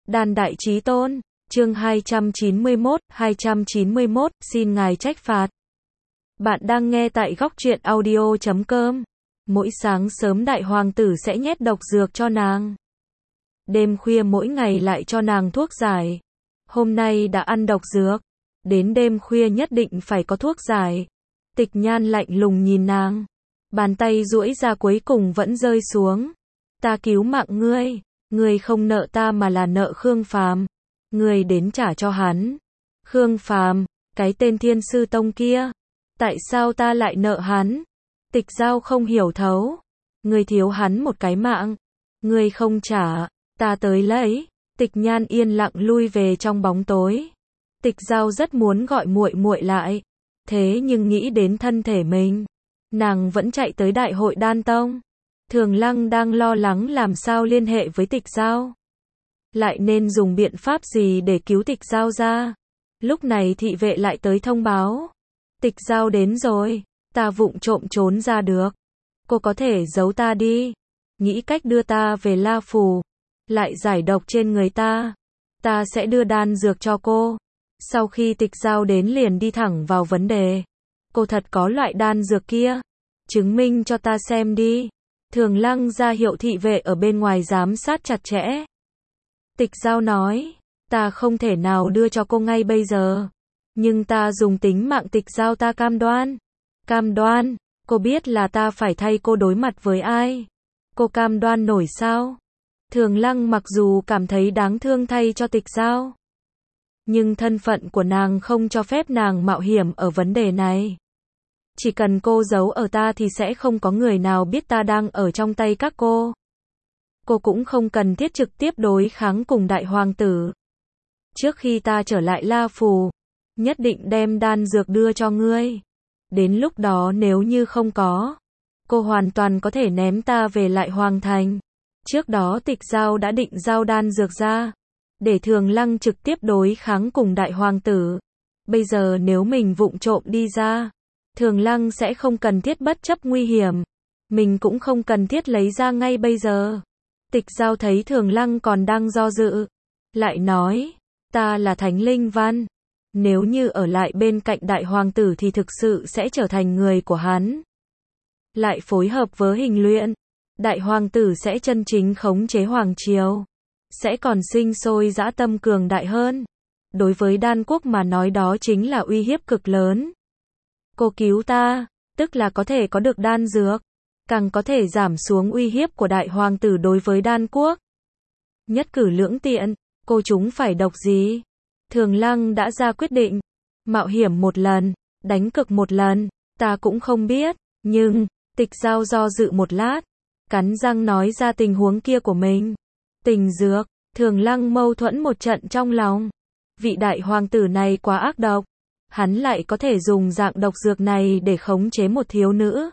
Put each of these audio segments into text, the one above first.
Đan Đại Chí Tôn, chương 291, xin ngài trách phạt. Bạn đang nghe tại góc truyện audio.com. Mỗi sáng sớm đại hoàng tử sẽ nhét độc dược cho nàng. Đêm khuya mỗi ngày lại cho nàng thuốc giải. Hôm nay đã ăn độc dược, đến đêm khuya nhất định phải có thuốc giải. Tịch Nhan lạnh lùng nhìn nàng, bàn tay duỗi ra cuối cùng vẫn rơi xuống. Ta cứu mạng ngươi, ngươi không nợ ta mà là nợ Khương Phàm, ngươi đến trả cho hắn. Khương Phàm, cái tên Thiên Sư Tông kia, tại sao ta lại nợ hắn? Tịch Giao không hiểu thấu, ngươi thiếu hắn một cái mạng, ngươi không trả, ta tới lấy. Tịch Nhan yên lặng lui về trong bóng tối. Tịch Giao rất muốn gọi muội muội lại, thế nhưng nghĩ đến thân thể mình, nàng vẫn chạy tới Đại hội Đan Tông. Thường Lăng đang lo lắng làm sao liên hệ với Tịch Giao, lại nên dùng biện pháp gì để cứu Tịch Giao ra. Lúc này thị vệ lại tới thông báo, Tịch Giao đến rồi, ta vụng trộm trốn ra được. Cô có thể giấu ta đi, nghĩ cách đưa ta về La Phủ, lại giải độc trên người ta sẽ đưa đan dược cho cô. Sau khi Tịch Giao đến liền đi thẳng vào vấn đề, cô thật có loại đan dược kia, chứng minh cho ta xem đi. Thường Lăng ra hiệu thị vệ ở bên ngoài giám sát chặt chẽ. Tịch Giao nói, ta không thể nào đưa cho cô ngay bây giờ, nhưng ta dùng tính mạng Tịch Giao ta cam đoan. Cam đoan? Cô biết là ta phải thay cô đối mặt với ai, cô cam đoan nổi sao? Thường Lăng mặc dù cảm thấy đáng thương thay cho Tịch Giao, nhưng thân phận của nàng không cho phép nàng mạo hiểm ở vấn đề này. Chỉ cần cô giấu ở ta thì sẽ không có người nào biết ta đang ở trong tay các cô. Cô cũng không cần thiết trực tiếp đối kháng cùng đại hoàng tử. Trước khi ta trở lại La Phủ, nhất định đem đan dược đưa cho ngươi. Đến lúc đó nếu như không có, cô hoàn toàn có thể ném ta về lại hoàng thành. Trước đó Tịch Giao đã định giao đan dược ra, để Thường Lăng trực tiếp đối kháng cùng đại hoàng tử. Bây giờ nếu mình vụng trộm đi ra, Thường Lăng sẽ không cần thiết bất chấp nguy hiểm, mình cũng không cần thiết lấy ra ngay bây giờ. Tịch Giao thấy Thường Lăng còn đang do dự, lại nói, ta là Thánh Linh Văn, nếu như ở lại bên cạnh đại hoàng tử thì thực sự sẽ trở thành người của hắn. Lại phối hợp với hình luyện, đại hoàng tử sẽ chân chính khống chế hoàng triều, sẽ còn sinh sôi dã tâm cường đại hơn. Đối với đan quốc mà nói đó chính là uy hiếp cực lớn. Cô cứu ta, tức là có thể có được đan dược, càng có thể giảm xuống uy hiếp của đại hoàng tử đối với đan quốc. Nhất cử lưỡng tiện, cô chúng phải độc gì? Thường Lăng đã ra quyết định, mạo hiểm một lần, đánh cược một lần, ta cũng không biết, nhưng, Tịch Giao do dự một lát, cắn răng nói ra tình huống kia của mình. Tình dược, Thường Lăng mâu thuẫn một trận trong lòng. Vị đại hoàng tử này quá ác độc, hắn lại có thể dùng dạng độc dược này để khống chế một thiếu nữ.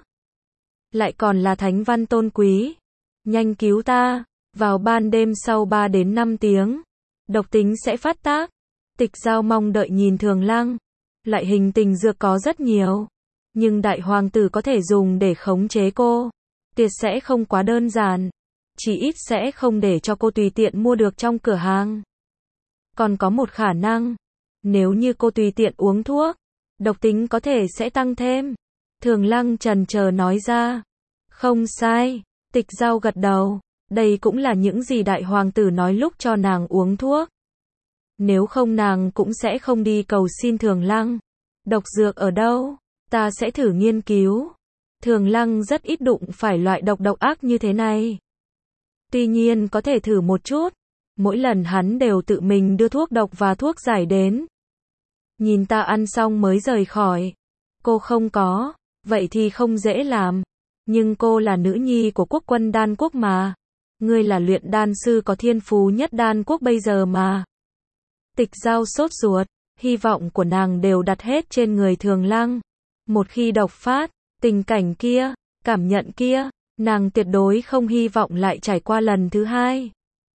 Lại còn là thánh văn tôn quý. Nhanh cứu ta, vào ban đêm sau 3 đến 5 tiếng, độc tính sẽ phát tác. Tịch Giao mong đợi nhìn Thường Lăng. Loại hình tình dược có rất nhiều, nhưng đại hoàng tử có thể dùng để khống chế cô, tuyệt sẽ không quá đơn giản, chỉ ít sẽ không để cho cô tùy tiện mua được trong cửa hàng. Còn có một khả năng, nếu như cô tùy tiện uống thuốc, độc tính có thể sẽ tăng thêm. Thường Lăng chần chờ nói ra. Không sai, Tịch Giao gật đầu, đây cũng là những gì đại hoàng tử nói lúc cho nàng uống thuốc. Nếu không nàng cũng sẽ không đi cầu xin Thường Lăng. Độc dược ở đâu? Ta sẽ thử nghiên cứu. Thường Lăng rất ít đụng phải loại độc ác như thế này. Tuy nhiên có thể thử một chút. Mỗi lần hắn đều tự mình đưa thuốc độc và thuốc giải đến. Nhìn ta ăn xong mới rời khỏi. Cô không có, vậy thì không dễ làm. Nhưng cô là nữ nhi của quốc quân đan quốc mà. Ngươi là luyện đan sư có thiên phú nhất đan quốc bây giờ mà. Tịch Giao sốt ruột, hy vọng của nàng đều đặt hết trên người Thường Lăng. Một khi độc phát, tình cảnh kia, cảm nhận kia, nàng tuyệt đối không hy vọng lại trải qua lần thứ hai.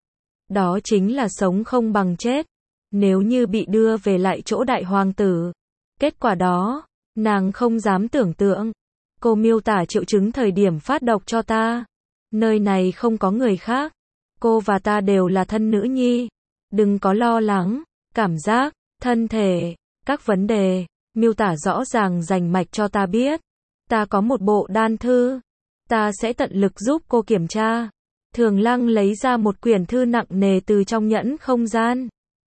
Đó chính là sống không bằng chết. Nếu như bị đưa về lại chỗ đại hoàng tử, kết quả đó, nàng không dám tưởng tượng. Cô miêu tả triệu chứng thời điểm phát độc cho ta. Nơi này không có người khác. Cô và ta đều là thân nữ nhi. Đừng có lo lắng, cảm giác, thân thể, các vấn đề, miêu tả rõ ràng rành mạch cho ta biết. Ta có một bộ đan thư. Ta sẽ tận lực giúp cô kiểm tra. Thường Lăng lấy ra một quyển thư nặng nề từ trong nhẫn không gian.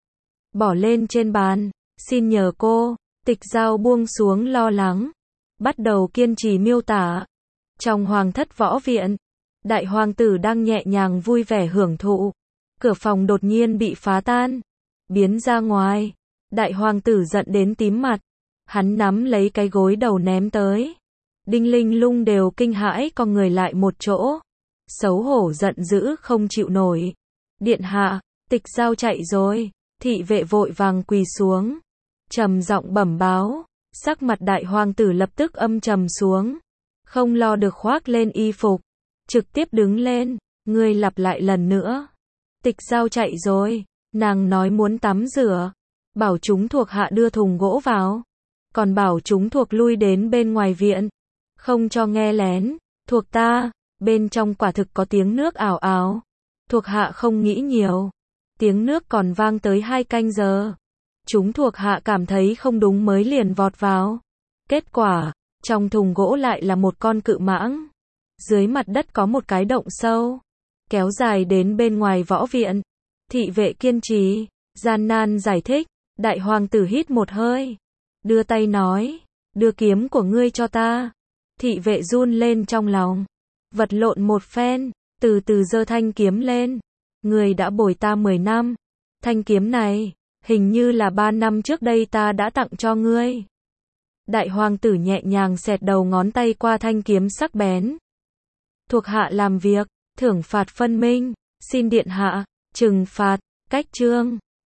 Bỏ lên trên bàn. Xin nhờ cô. Tịch Giao buông xuống lo lắng. Bắt đầu kiên trì miêu tả. Trong hoàng thất võ viện, đại hoàng tử đang nhẹ nhàng vui vẻ hưởng thụ. Cửa phòng đột nhiên bị phá tan. Biến ra ngoài. Đại hoàng tử giận đến tím mặt. Hắn nắm lấy cái gối đầu ném tới. Đinh Linh Lung đều kinh hãi con người lại một chỗ. Xấu hổ giận dữ không chịu nổi. Điện hạ, Tịch Giao chạy rồi. Thị vệ vội vàng quỳ xuống. Trầm giọng bẩm báo. Sắc mặt đại hoàng tử lập tức âm trầm xuống. Không lo được khoác lên y phục. Trực tiếp đứng lên. Ngươi lặp lại lần nữa. Tịch Giao chạy rồi. Nàng nói muốn tắm rửa. Bảo chúng thuộc hạ đưa thùng gỗ vào. Còn bảo chúng thuộc lui đến bên ngoài viện. Không cho nghe lén. Thuộc ta. Bên trong quả thực có tiếng nước ảo ảo. Thuộc hạ không nghĩ nhiều. Tiếng nước còn vang tới 2 canh giờ. Chúng thuộc hạ cảm thấy không đúng mới liền vọt vào. Kết quả, trong thùng gỗ lại là một con cự mãng. Dưới mặt đất có một cái động sâu. Kéo dài đến bên ngoài võ viện. Thị vệ kiên trì, gian nan giải thích. Đại hoàng tử hít một hơi. Đưa tay nói. Đưa kiếm của ngươi cho ta. Thị vệ run lên trong lòng. Vật lộn một phen. Từ từ giơ thanh kiếm lên. Ngươi đã bồi ta 10 năm. Thanh kiếm này, hình như là 3 năm trước đây ta đã tặng cho ngươi. Đại hoàng tử nhẹ nhàng xẹt đầu ngón tay qua thanh kiếm sắc bén. Thuộc hạ làm việc, thưởng phạt phân minh. Xin điện hạ, trừng phạt, cách chương.